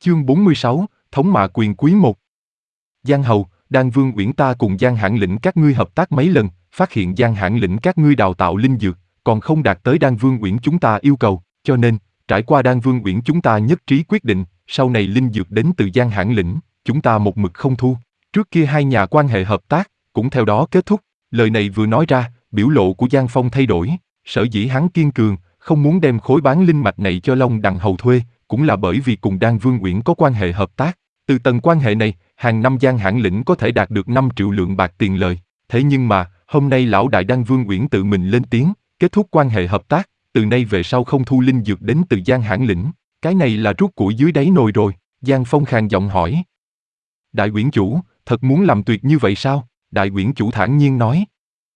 Chương 46, Thống mạ quyền quý 1. Giang Hầu, Đan Vương Uyển ta cùng Giang Hãn lĩnh các ngươi hợp tác mấy lần, phát hiện Giang Hãn lĩnh các ngươi đào tạo linh dược, còn không đạt tới Đan Vương Uyển chúng ta yêu cầu, cho nên, trải qua Đan Vương Uyển chúng ta nhất trí quyết định, sau này linh dược đến từ Giang Hãn lĩnh, chúng ta một mực không thu. Trước kia hai nhà quan hệ hợp tác, cũng theo đó kết thúc. Lời này vừa nói ra, biểu lộ của Giang Phong thay đổi, sở dĩ hắn kiên cường, không muốn đem khối bán linh mạch này cho Long Đằng Hầu thuê, cũng là bởi vì cùng Đan Vương Uyển có quan hệ hợp tác. Từ tầng quan hệ này, hàng năm Giang Hãn lĩnh có thể đạt được 5 triệu lượng bạc tiền lời. Thế nhưng mà, hôm nay lão đại Đan Vương Uyển tự mình lên tiếng, kết thúc quan hệ hợp tác, từ nay về sau không thu linh dược đến từ Giang Hãn lĩnh. Cái này là rút củi dưới đáy nồi rồi. Giang Phong khàn giọng hỏi. Đại Uyển chủ, thật muốn làm tuyệt như vậy sao? Đại Uyển chủ thản nhiên nói.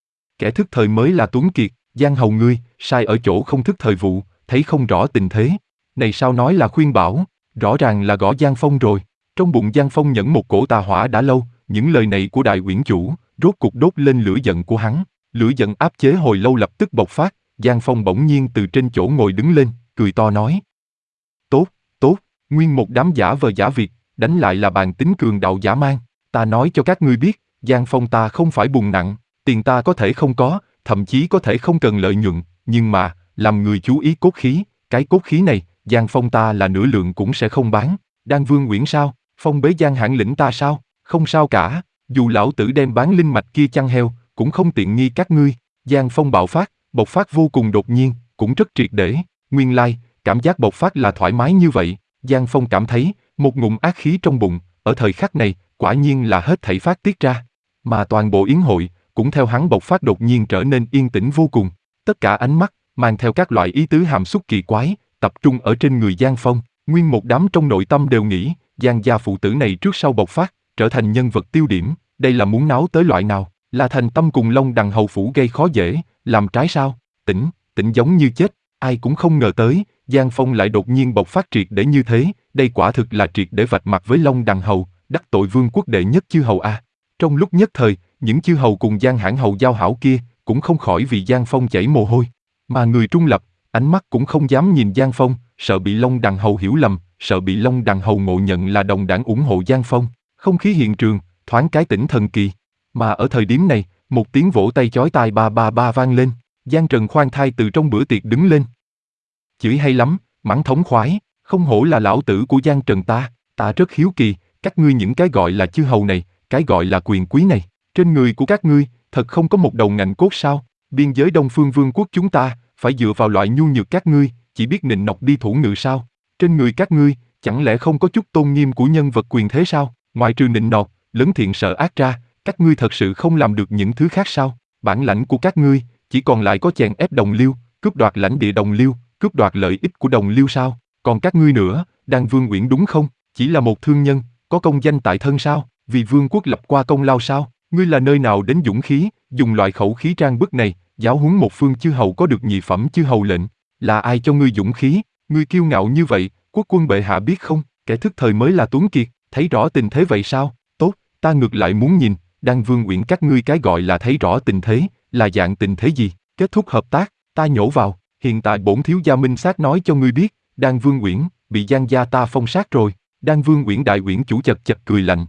Kẻ thức thời mới là tuấn kiệt, Giang Hầu ngươi, sai ở chỗ không thức thời vụ, thấy không rõ tình thế. Này sao nói là khuyên bảo, rõ ràng là gõ Giang Phong rồi. Trong bụng Giang Phong nhẫn một cổ tà hỏa đã lâu, những lời này của Đại Uyển chủ, rốt cục đốt lên lửa giận của hắn. Lửa giận áp chế hồi lâu lập tức bộc phát, Giang Phong bỗng nhiên từ trên chỗ ngồi đứng lên, cười to nói. Tốt, tốt, nguyên một đám giả vờ giả việc, đánh lại là bàn tính cường đạo giả mang. Ta nói cho các ngươi biết, Giang Phong ta không phải bùn nặng, tiền ta có thể không có, thậm chí có thể không cần lợi nhuận, nhưng mà, làm người chú ý cốt khí, cái cốt khí này, Giang Phong ta là nửa lượng cũng sẽ không bán. Đan Vương Uyển sao? Phong bế Giang Hãn lĩnh ta sao? Không sao cả, dù lão tử đem bán linh mạch kia chăn heo, cũng không tiện nghi các ngươi. Giang Phong bộc phát vô cùng đột nhiên, cũng rất triệt để. Nguyên lai, cảm giác bộc phát là thoải mái như vậy. Giang Phong cảm thấy, một ngụm ác khí trong bụng, ở thời khắc này, quả nhiên là hết thảy phát tiết ra. Mà toàn bộ yến hội, cũng theo hắn bộc phát đột nhiên trở nên yên tĩnh vô cùng. Tất cả ánh mắt, mang theo các loại ý tứ hàm xúc kỳ quái, tập trung ở trên người Giang Phong. Nguyên một đám trong nội tâm đều nghĩ, Giang gia phụ tử này trước sau bộc phát, trở thành nhân vật tiêu điểm, đây là muốn náo tới loại nào, là thành tâm cùng Long Đằng Hầu phủ gây khó dễ, làm trái sao? Tỉnh giống như chết, ai cũng không ngờ tới, Giang Phong lại đột nhiên bộc phát triệt để như thế, đây quả thực là triệt để vạch mặt với Long Đằng Hầu, đắc tội vương quốc đệ nhất chư hầu a. Trong lúc nhất thời, những chư hầu cùng Giang Hãn hầu giao hảo kia, cũng không khỏi vì Giang Phong chảy mồ hôi, mà người trung lập, ánh mắt cũng không dám nhìn Giang Phong, sợ bị Long Đằng Hầu hiểu lầm, sợ bị Long Đằng Hầu ngộ nhận là đồng đảng ủng hộ Giang Phong. Không khí hiện trường, thoáng cái tĩnh thần kỳ. Mà ở thời điểm này, một tiếng vỗ tay chói tai ba ba ba vang lên, Giang Trần khoan thai từ trong bữa tiệc đứng lên. Chửi hay lắm, mắng thống khoái, không hổ là lão tử của Giang Trần ta rất hiếu kỳ, các ngươi những cái gọi là chư hầu này, cái gọi là quyền quý này, trên người của các ngươi, thật không có một đầu ngạnh cốt sao? Biên giới Đông Phương Vương quốc chúng ta, phải dựa vào loại nhu nhược các ngươi, chỉ biết nịnh nọt đi thủ ngự sao? Trên người các ngươi, chẳng lẽ không có chút tôn nghiêm của nhân vật quyền thế sao? Ngoại trừ nịnh nọt, lấn thiện sợ ác ra, các ngươi thật sự không làm được những thứ khác sao? Bản lãnh của các ngươi, chỉ còn lại có chèn ép đồng liêu, cướp đoạt lãnh địa đồng liêu, cướp đoạt lợi ích của đồng liêu sao? Còn các ngươi nữa, Đan Vương Uyển đúng không? Chỉ là một thương nhân, có công danh tại thân sao? Vì vương quốc lập qua công lao sao? Ngươi là nơi nào đến dũng khí, dùng loại khẩu khí trang bức này, giáo huấn một phương chư hầu có được nhị phẩm chư hầu lệnh? Là ai cho ngươi dũng khí? Ngươi kiêu ngạo như vậy, quốc quân bệ hạ biết không? Kẻ thức thời mới là tuấn kiệt, thấy rõ tình thế vậy sao? Tốt, ta ngược lại muốn nhìn, Đan Vương Uyển các ngươi cái gọi là thấy rõ tình thế, là dạng tình thế gì? Kết thúc hợp tác, ta nhổ vào, hiện tại bổn thiếu gia minh xác nói cho ngươi biết, Đan Vương Uyển bị Giang gia ta phong sát rồi. Đan Vương Uyển đại uyển chủ chật chật cười lạnh.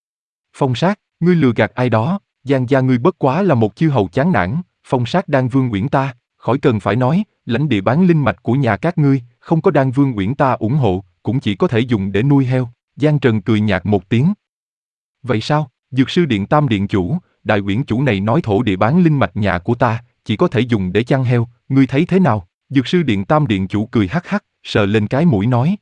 Phong sát, ngươi lừa gạt ai đó? Giang gia ngươi bất quá là một chư hầu chán nản, phong sát Đan Vương Uyển ta, khỏi cần phải nói, lãnh địa bán linh mạch của nhà các ngươi, không có Đan Vương Uyển ta ủng hộ, cũng chỉ có thể dùng để nuôi heo. Giang Trần cười nhạt một tiếng. Vậy sao? Dược sư điện Tam điện chủ, đại uyển chủ này nói thổ địa bán linh mạch nhà của ta, chỉ có thể dùng để chăn heo, ngươi thấy thế nào? Dược sư điện Tam điện chủ cười hắc hắc, sờ lên cái mũi nói.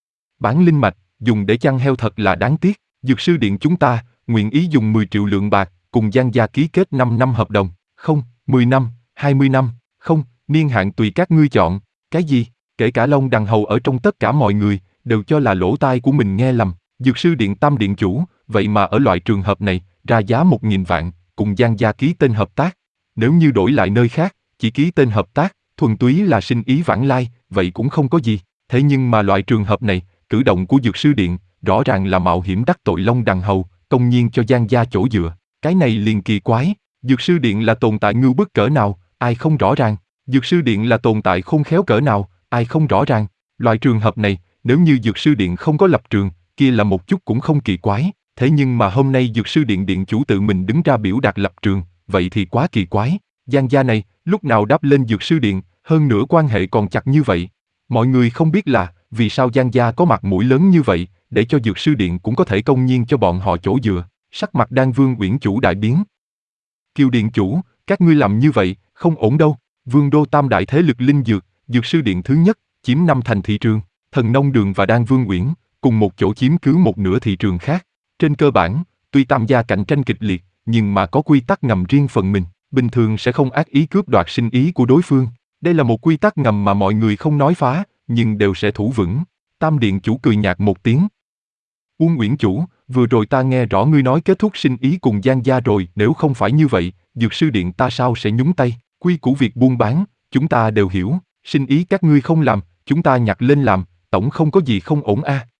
Bán linh mạch, dùng để chăn heo thật là đáng tiếc, dược sư điện chúng ta, nguyện ý dùng 10 triệu lượng bạc, cùng Giang gia ký kết 5 năm hợp đồng, không, 10 năm, 20 năm, không, niên hạn tùy các ngươi chọn, cái gì? Kể cả Long Đằng Hầu ở trong tất cả mọi người, đều cho là lỗ tai của mình nghe lầm, dược sư điện Tam điện chủ, vậy mà ở loại trường hợp này, ra giá 1.000 vạn, cùng Giang gia ký tên hợp tác. Nếu như đổi lại nơi khác, chỉ ký tên hợp tác, thuần túy là sinh ý vãng lai, vậy cũng không có gì. Thế nhưng mà loại trường hợp này, cử động của dược sư điện, rõ ràng là mạo hiểm đắc tội Long Đằng Hầu, công nhiên cho Giang gia chỗ dựa. Cái này liền kỳ quái, dược sư điện là tồn tại ngưu bức cỡ nào, ai không rõ ràng. Dược sư điện là tồn tại khôn khéo cỡ nào, ai không rõ ràng. Loại trường hợp này, Nếu như Dược sư điện không có lập trường, kia là một chút cũng không kỳ quái. Thế nhưng mà hôm nay Dược sư điện điện chủ tự mình đứng ra biểu đạt lập trường, vậy thì quá kỳ quái. Giang gia này, lúc nào đáp lên Dược sư điện, hơn nữa quan hệ còn chặt như vậy. Mọi người không biết là, vì sao Giang gia có mặt mũi lớn như vậy, để cho Dược sư điện cũng có thể công nhiên cho bọn họ chỗ dựa. Sắc mặt Đan Vương Uyển chủ đại biến. Kiều điện chủ, các ngươi làm như vậy, không ổn đâu. Vương đô tam đại thế lực linh dược, Dược sư điện thứ nhất, chiếm 5 thành thị trường. Thần Nông Đường và Đan Vương Uyển, cùng một chỗ chiếm cứ một nửa thị trường khác. Trên cơ bản, tuy tam gia cạnh tranh kịch liệt, nhưng mà có quy tắc ngầm riêng phần mình, bình thường sẽ không ác ý cướp đoạt sinh ý của đối phương. Đây là một quy tắc ngầm mà mọi người không nói phá, nhưng đều sẽ thủ vững. Tam điện chủ cười nhạt một tiếng. Uông Uyển chủ, vừa rồi ta nghe rõ ngươi nói kết thúc sinh ý cùng Giang gia rồi, nếu không phải như vậy, Dược sư điện ta sao sẽ nhúng tay, quy củ việc buôn bán, chúng ta đều hiểu, sinh ý các ngươi không làm, chúng ta nhặt lên làm, tổng không có gì không ổn a.